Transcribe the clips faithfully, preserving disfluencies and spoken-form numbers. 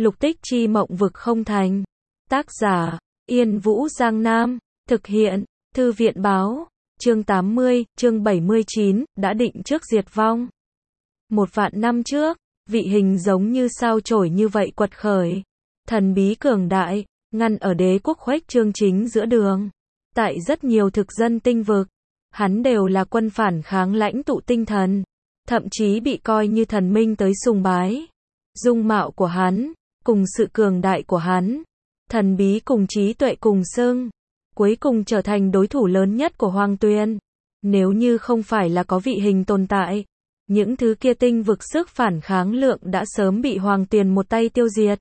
Lục tích chi mộng vực không thành. Tác giả, Yên Vũ Giang Nam. Thực hiện, Thư viện Báo. Chương tám mươi, chương bảy mươi chín, đã định trước diệt vong. Một vạn năm trước, vị hình giống như sao chổi như vậy quật khởi. Thần bí cường đại, ngăn ở đế quốc khuếch trương chính giữa đường. Tại rất nhiều thực dân tinh vực, hắn đều là quân phản kháng lãnh tụ tinh thần. Thậm chí bị coi như thần minh tới sùng bái. Dung mạo của hắn, cùng sự cường đại của hắn, thần bí cùng trí tuệ cùng xưng, cuối cùng trở thành đối thủ lớn nhất của Hoàng Tuyền. Nếu như không phải là có vị hình tồn tại, những thứ kia tinh vực sức phản kháng lượng đã sớm bị Hoàng Tuyền một tay tiêu diệt.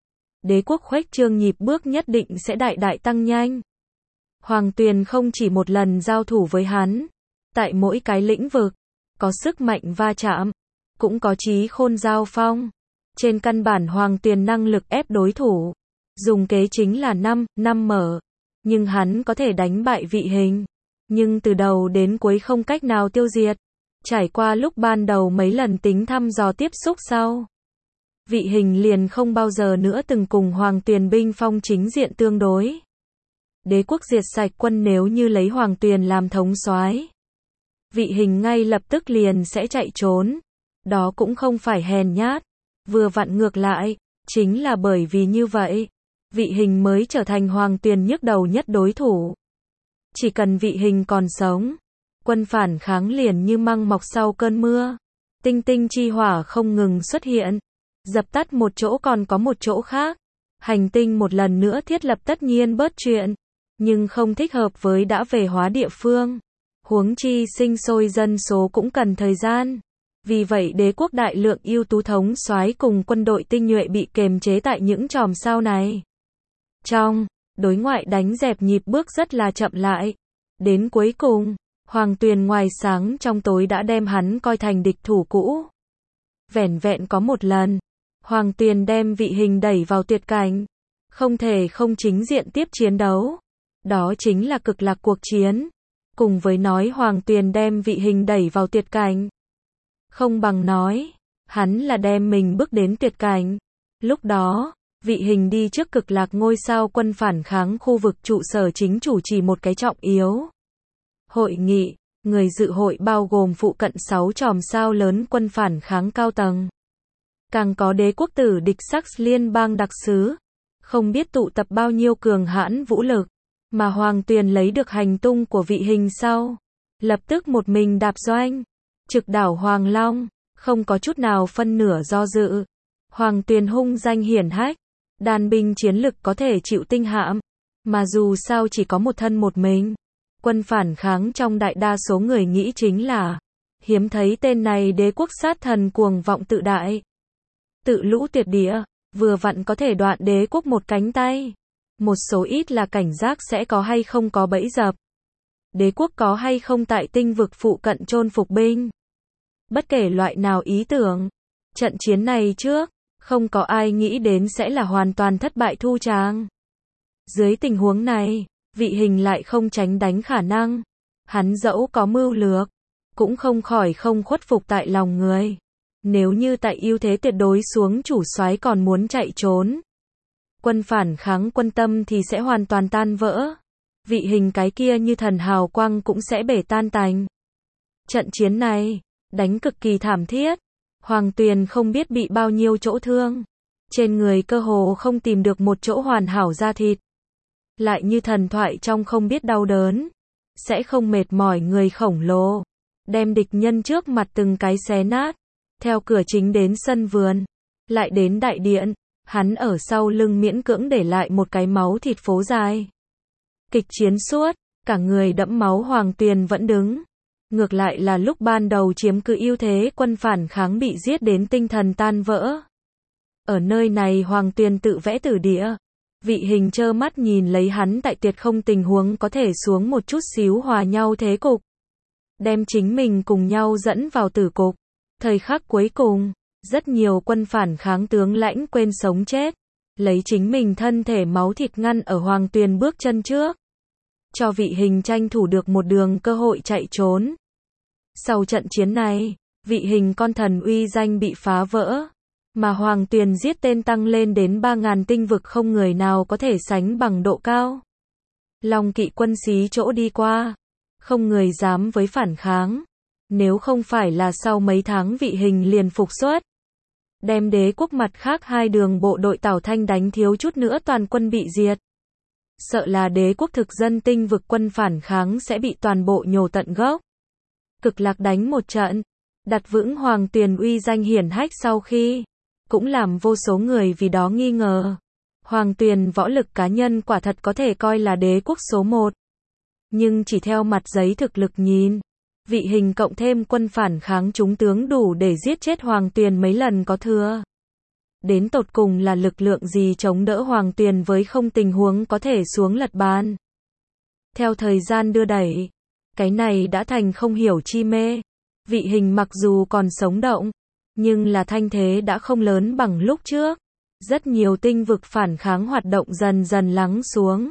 Đế quốc khuếch trương nhịp bước nhất định sẽ đại đại tăng nhanh. Hoàng Tuyền không chỉ một lần giao thủ với hắn, tại mỗi cái lĩnh vực, có sức mạnh va chạm, cũng có trí khôn giao phong. Trên căn bản Hoàng Tuyền năng lực ép đối thủ, dùng kế chính là năm, năm mở. Nhưng hắn có thể đánh bại vị hình, nhưng từ đầu đến cuối không cách nào tiêu diệt. Trải qua lúc ban đầu mấy lần tính thăm dò tiếp xúc sau, vị hình liền không bao giờ nữa từng cùng Hoàng Tuyền binh phong chính diện tương đối. Đế quốc diệt sạch quân nếu như lấy Hoàng Tuyền làm thống soái, vị hình ngay lập tức liền sẽ chạy trốn. Đó cũng không phải hèn nhát, vừa vặn ngược lại, chính là bởi vì như vậy, vị hình mới trở thành Hoàng Tuyền nhức đầu nhất đối thủ. Chỉ cần vị hình còn sống, quân phản kháng liền như măng mọc sau cơn mưa. Tinh tinh chi hỏa không ngừng xuất hiện, dập tắt một chỗ còn có một chỗ khác. Hành tinh một lần nữa thiết lập tất nhiên bớt chuyện, nhưng không thích hợp với đã về hóa địa phương. Huống chi sinh sôi dân số cũng cần thời gian. Vì vậy đế quốc đại lượng ưu tú thống soái cùng quân đội tinh nhuệ bị kềm chế tại những chòm sao này. Trong đối ngoại đánh dẹp nhịp bước rất là chậm lại. Đến cuối cùng, Hoàng Tuyền ngoài sáng trong tối đã đem hắn coi thành địch thủ cũ. Vẻn vẹn có một lần, Hoàng Tuyền đem vị hình đẩy vào tuyệt cảnh, không thể không chính diện tiếp chiến đấu. Đó chính là cực lạc cuộc chiến. Cùng với nói Hoàng Tuyền đem vị hình đẩy vào tuyệt cảnh, không bằng nói, hắn là đem mình bước đến tuyệt cảnh. Lúc đó, vị hình đi trước cực lạc ngôi sao quân phản kháng khu vực trụ sở chính chủ trì một cái trọng yếu hội nghị. Người dự hội bao gồm phụ cận sáu chòm sao lớn quân phản kháng cao tầng. Càng có đế quốc tử địch sắc liên bang đặc sứ. Không biết tụ tập bao nhiêu cường hãn vũ lực, mà Hoàng Tuyền lấy được hành tung của vị hình sau. Lập tức một mình đạp doanh, trực đảo Hoàng Long, không có chút nào phân nửa do dự. Hoàng Tuyền hung danh hiển hách, đàn binh chiến lực có thể chịu tinh hãm, mà dù sao chỉ có một thân một mình. Quân phản kháng trong đại đa số người nghĩ chính là, hiếm thấy tên này đế quốc sát thần cuồng vọng tự đại. Tự lũ tuyệt địa, vừa vặn có thể đoạn đế quốc một cánh tay. Một số ít là cảnh giác sẽ có hay không có bẫy dập. Đế quốc có hay không tại tinh vực phụ cận chôn phục binh. Bất kể loại nào ý tưởng, trận chiến này trước, không có ai nghĩ đến sẽ là hoàn toàn thất bại thu tràng. Dưới tình huống này, vị hình lại không tránh đánh khả năng. Hắn dẫu có mưu lược, cũng không khỏi không khuất phục tại lòng người. Nếu như tại ưu thế tuyệt đối xuống chủ soái còn muốn chạy trốn, quân phản kháng quân tâm thì sẽ hoàn toàn tan vỡ. Vị hình cái kia như thần hào quang cũng sẽ bể tan tành. Trận chiến này, đánh cực kỳ thảm thiết. Hoàng Tuyền không biết bị bao nhiêu chỗ thương. Trên người cơ hồ không tìm được một chỗ hoàn hảo da thịt. Lại như thần thoại trong không biết đau đớn. Sẽ không mệt mỏi người khổng lồ. Đem địch nhân trước mặt từng cái xé nát. Theo cửa chính đến sân vườn. Lại đến đại điện. Hắn ở sau lưng miễn cưỡng để lại một cái máu thịt phố dài. Kịch chiến suốt, cả người đẫm máu Hoàng Tuyền vẫn đứng. Ngược lại là lúc ban đầu chiếm cứ ưu thế quân phản kháng bị giết đến tinh thần tan vỡ. Ở nơi này Hoàng Tuyền tự vẽ tử địa. Vị hình trơ mắt nhìn lấy hắn tại tuyệt không tình huống có thể xuống một chút xíu hòa nhau thế cục. Đem chính mình cùng nhau dẫn vào tử cục. Thời khắc cuối cùng, rất nhiều quân phản kháng tướng lãnh quên sống chết. Lấy chính mình thân thể máu thịt ngăn ở Hoàng Tuyền bước chân trước. Cho vị hình tranh thủ được một đường cơ hội chạy trốn. Sau trận chiến này, vị hình con thần uy danh bị phá vỡ. Mà Hoàng Tuyền giết tên tăng lên đến ba ngàn tinh vực không người nào có thể sánh bằng độ cao. Long kỵ quân xí chỗ đi qua, không người dám với phản kháng. Nếu không phải là sau mấy tháng Vị Hình liền phục xuất, đem Đế quốc mặt khác hai đường bộ đội Tào Thanh đánh thiếu chút nữa toàn quân bị diệt. Sợ là Đế quốc thực dân tinh vực quân phản kháng sẽ bị toàn bộ nhổ tận gốc. Cực Lạc đánh một trận, đặt vững Hoàng Tuyền uy danh hiển hách sau khi, cũng làm vô số người vì đó nghi ngờ. Hoàng Tuyền võ lực cá nhân quả thật có thể coi là đế quốc số một. Nhưng chỉ theo mặt giấy thực lực nhìn, Vị Hình cộng thêm quân phản kháng chúng tướng đủ để giết chết Hoàng Tuyền mấy lần có thừa. Đến tột cùng là lực lượng gì chống đỡ Hoàng Tuyền với không tình huống có thể xuống lật bàn. Theo thời gian đưa đẩy, cái này đã thành không hiểu chi mê. Vị Hình mặc dù còn sống động, nhưng là thanh thế đã không lớn bằng lúc trước. Rất nhiều tinh vực phản kháng hoạt động dần dần lắng xuống.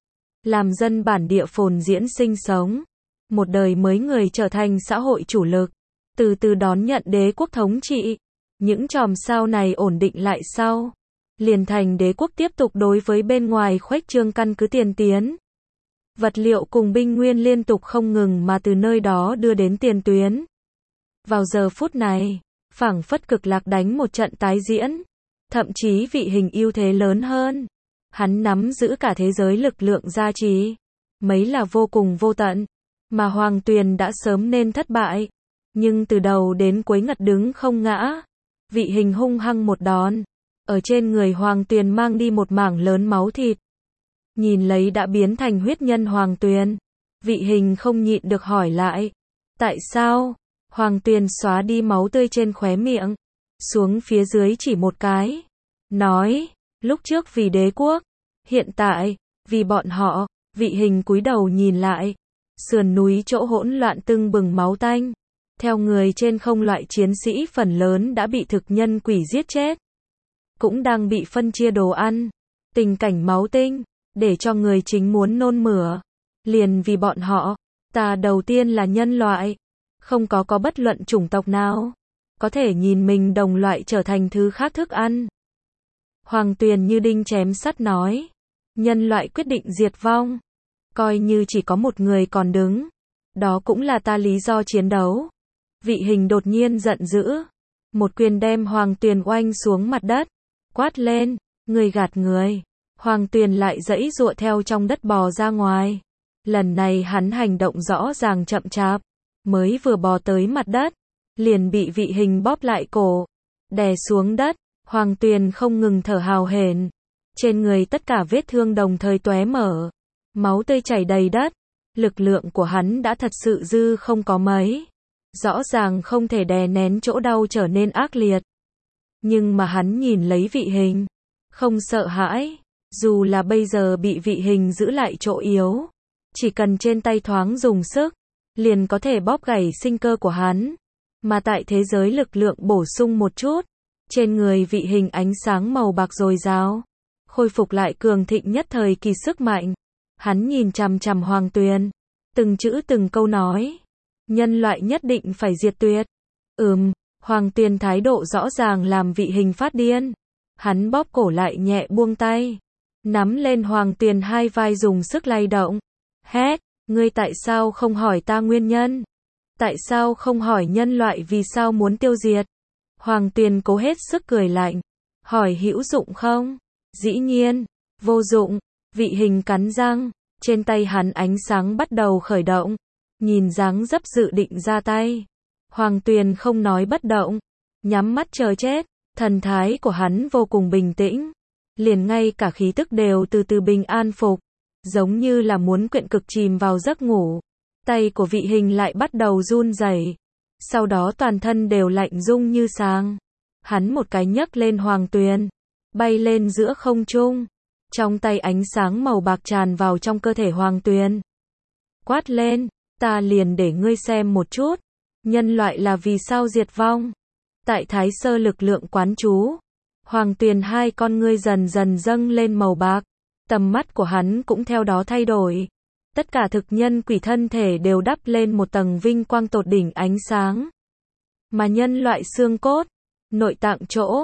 Làm dân bản địa phồn diễn sinh sống. Một đời mới người trở thành xã hội chủ lực. Từ từ đón nhận đế quốc thống trị. Những chòm sao này ổn định lại sau. Liền thành đế quốc tiếp tục đối với bên ngoài khuếch trương căn cứ tiền tiến. Vật liệu cùng binh nguyên liên tục không ngừng mà từ nơi đó đưa đến tiền tuyến. Vào giờ phút này, phảng phất Cực Lạc đánh một trận tái diễn. Thậm chí Vị Hình ưu thế lớn hơn. Hắn nắm giữ cả thế giới lực lượng gia trì. Mấy là vô cùng vô tận. Mà Hoàng Tuyền đã sớm nên thất bại. Nhưng từ đầu đến cuối ngật đứng không ngã. Vị Hình hung hăng một đòn. Ở trên người Hoàng Tuyền mang đi một mảng lớn máu thịt. Nhìn lấy đã biến thành huyết nhân Hoàng Tuyền. Vị Hình không nhịn được hỏi lại. Tại sao? Hoàng Tuyền xóa đi máu tươi trên khóe miệng. Xuống phía dưới chỉ một cái. Nói, lúc trước vì đế quốc. Hiện tại, vì bọn họ. Vị Hình cúi đầu nhìn lại. Sườn núi chỗ hỗn loạn tưng bừng máu tanh. Theo người trên không loại chiến sĩ phần lớn đã bị thực nhân quỷ giết chết. Cũng đang bị phân chia đồ ăn. Tình cảnh máu tinh. Để cho người chính muốn nôn mửa. Liền vì bọn họ. Ta đầu tiên là nhân loại. Không có có bất luận chủng tộc nào có thể nhìn mình đồng loại trở thành thứ khác thức ăn. Hoàng Tuyền như đinh chém sắt nói. Nhân loại quyết định diệt vong. Coi như chỉ có một người còn đứng. Đó cũng là ta lý do chiến đấu. Vị Hình đột nhiên giận dữ. Một quyền đem Hoàng Tuyền oanh xuống mặt đất. Quát lên. Người gạt người. Hoàng Tuyền lại giãy giụa theo trong đất bò ra ngoài. Lần này hắn hành động rõ ràng chậm chạp. Mới vừa bò tới mặt đất. Liền bị Vị Hình bóp lại cổ. Đè xuống đất. Hoàng Tuyền không ngừng thở hào hển. Trên người tất cả vết thương đồng thời tóe mở. Máu tươi chảy đầy đất. Lực lượng của hắn đã thật sự dư không có mấy. Rõ ràng không thể đè nén chỗ đau trở nên ác liệt. Nhưng mà hắn nhìn lấy Vị Hình. Không sợ hãi. Dù là bây giờ bị Vị Hình giữ lại chỗ yếu. Chỉ cần trên tay thoáng dùng sức. Liền có thể bóp gãy sinh cơ của hắn. Mà tại thế giới lực lượng bổ sung một chút. Trên người Vị Hình ánh sáng màu bạc dồi dào. Khôi phục lại cường thịnh nhất thời kỳ sức mạnh. Hắn nhìn chằm chằm Hoàng Tuyền. Từng chữ từng câu nói. Nhân loại nhất định phải diệt tuyệt. Ừm, Hoàng Tuyền thái độ rõ ràng làm Vị Hình phát điên. Hắn bóp cổ lại nhẹ buông tay. Nắm lên Hoàng Tuyền hai vai dùng sức lay động. Hét, ngươi tại sao không hỏi ta nguyên nhân? Tại sao không hỏi nhân loại vì sao muốn tiêu diệt? Hoàng Tuyền cố hết sức cười lạnh. Hỏi hữu dụng không? Dĩ nhiên, vô dụng. Vị Hình cắn răng. Trên tay hắn ánh sáng bắt đầu khởi động. Nhìn dáng dấp dự định ra tay. Hoàng Tuyền không nói bất động. Nhắm mắt chờ chết. Thần thái của hắn vô cùng bình tĩnh. Liền ngay cả khí tức đều từ từ bình an phục. Giống như là muốn quyện cực chìm vào giấc ngủ. Tay của Vị Hình lại bắt đầu run rẩy. Sau đó toàn thân đều lạnh rung như sáng. Hắn một cái nhấc lên Hoàng Tuyền. Bay lên giữa không trung. Trong tay ánh sáng màu bạc tràn vào trong cơ thể Hoàng Tuyền. Quát lên. Ta liền để ngươi xem một chút. Nhân loại là vì sao diệt vong. Tại Thái Sơ lực lượng quán chú. Hoàng Tuyền hai con ngươi dần dần dâng lên màu bạc. Tầm mắt của hắn cũng theo đó thay đổi. Tất cả thực nhân quỷ thân thể đều đắp lên một tầng vinh quang tột đỉnh ánh sáng. Mà nhân loại xương cốt, nội tạng chỗ,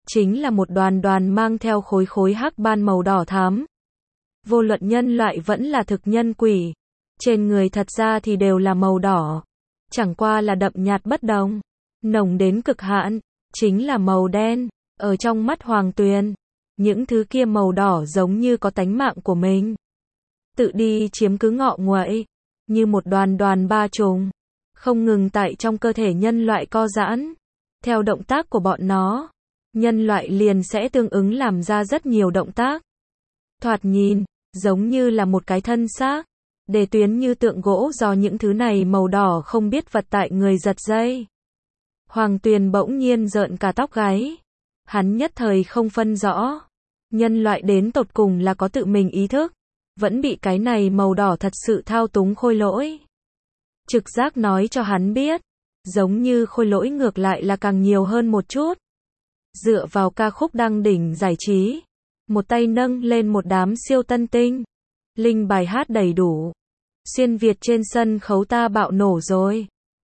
chính là một đoàn đoàn mang theo khối khối hắc ban màu đỏ thắm. Vô luận nhân loại vẫn là thực nhân quỷ, trên người thật ra thì đều là màu đỏ, chẳng qua là đậm nhạt bất đồng, nồng đến cực hạn, chính là màu đen. Ở trong mắt Hoàng Tuyền, những thứ kia màu đỏ giống như có tánh mạng của mình, tự đi chiếm cứ ngọ nguậy, như một đoàn đoàn ba trùng, không ngừng tại trong cơ thể nhân loại co giãn. Theo động tác của bọn nó, nhân loại liền sẽ tương ứng làm ra rất nhiều động tác. Thoạt nhìn, giống như là một cái thân xác, để tuyến như tượng gỗ do những thứ này màu đỏ không biết vật tại người giật dây. Hoàng Tuyền bỗng nhiên rợn cả tóc gáy. Hắn nhất thời không phân rõ, nhân loại đến tột cùng là có tự mình ý thức, vẫn bị cái này màu đỏ thật sự thao túng khôi lỗi. Trực giác nói cho hắn biết, giống như khôi lỗi ngược lại là càng nhiều hơn một chút. Dựa vào ca khúc đăng đỉnh giải trí, một tay nâng lên một đám siêu tân tinh, linh bài hát đầy đủ. Xuyên Việt trên sân khấu ta bạo nổ rồi.